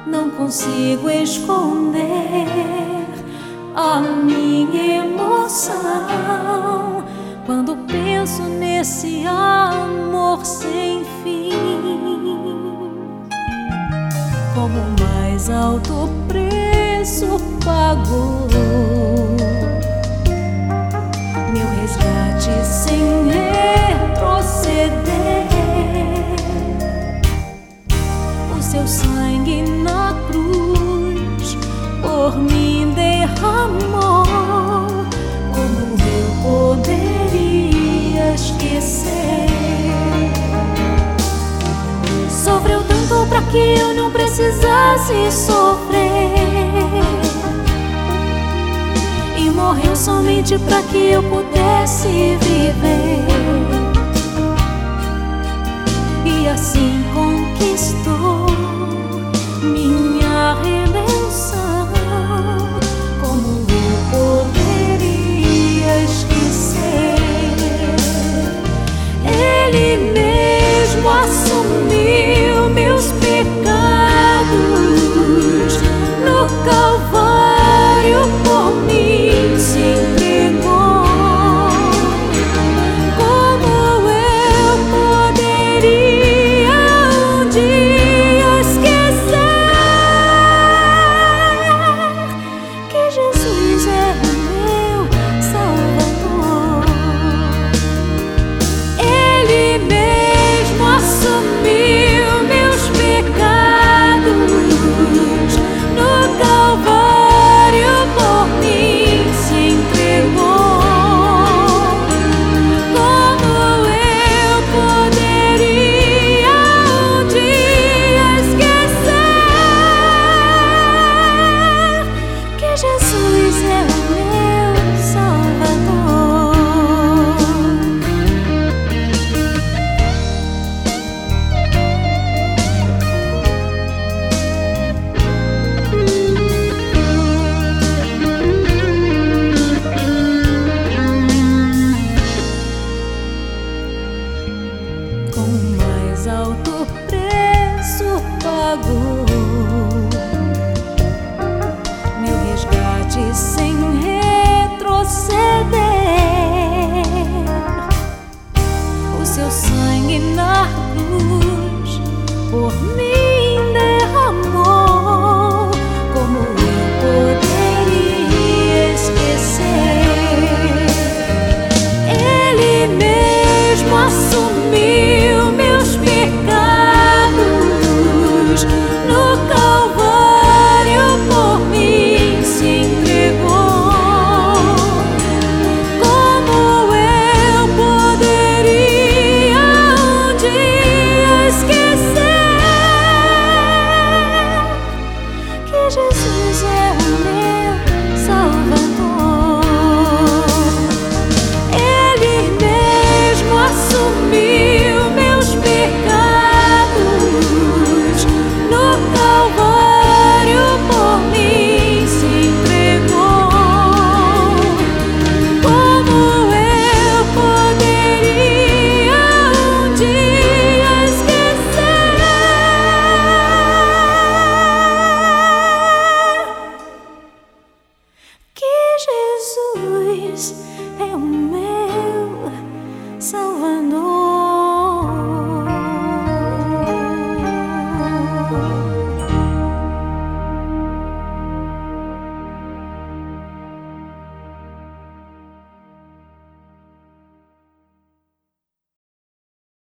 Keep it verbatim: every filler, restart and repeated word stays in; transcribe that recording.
Não consigo esconder a minha emoção quando penso nesse amor sem fim. Como o mais alto preço pagou meu resgate sem retroceder. O seu sangue na cruz por mim derramou. Como eu poderia esquecer? Sofreu tanto pra que eu não precisasse sofrer, e morreu somente pra que eu pudesse viver. E assim conquistou minha redenção. Como eu poderia esquecer? Ele mesmo assumiu meus pecados no Calvário, por mim se entregou. Como eu poderia um dia esquecer que Jesus é o meu Salvador? Ele mesmo assumiu meus pecados no Calvário, por mim se entregou. Como eu poderia um dia esquecer que Jesus é o meu Salvador? Com o mais alto preço pagou meu resgate sem retroceder. O seu sangue na cruz por mim derramou. Como eu poderia esquecer? Ele mesmo assumiu meus pecados no Calvário, por mim se entregou. Como eu poderia um dia esquecer que Jesus é o meu Salvador? Ele mesmo assumiu meus pecados no Calvário, por mim se entregou. Como eu poderia um dia esquecer que Jesus é o meu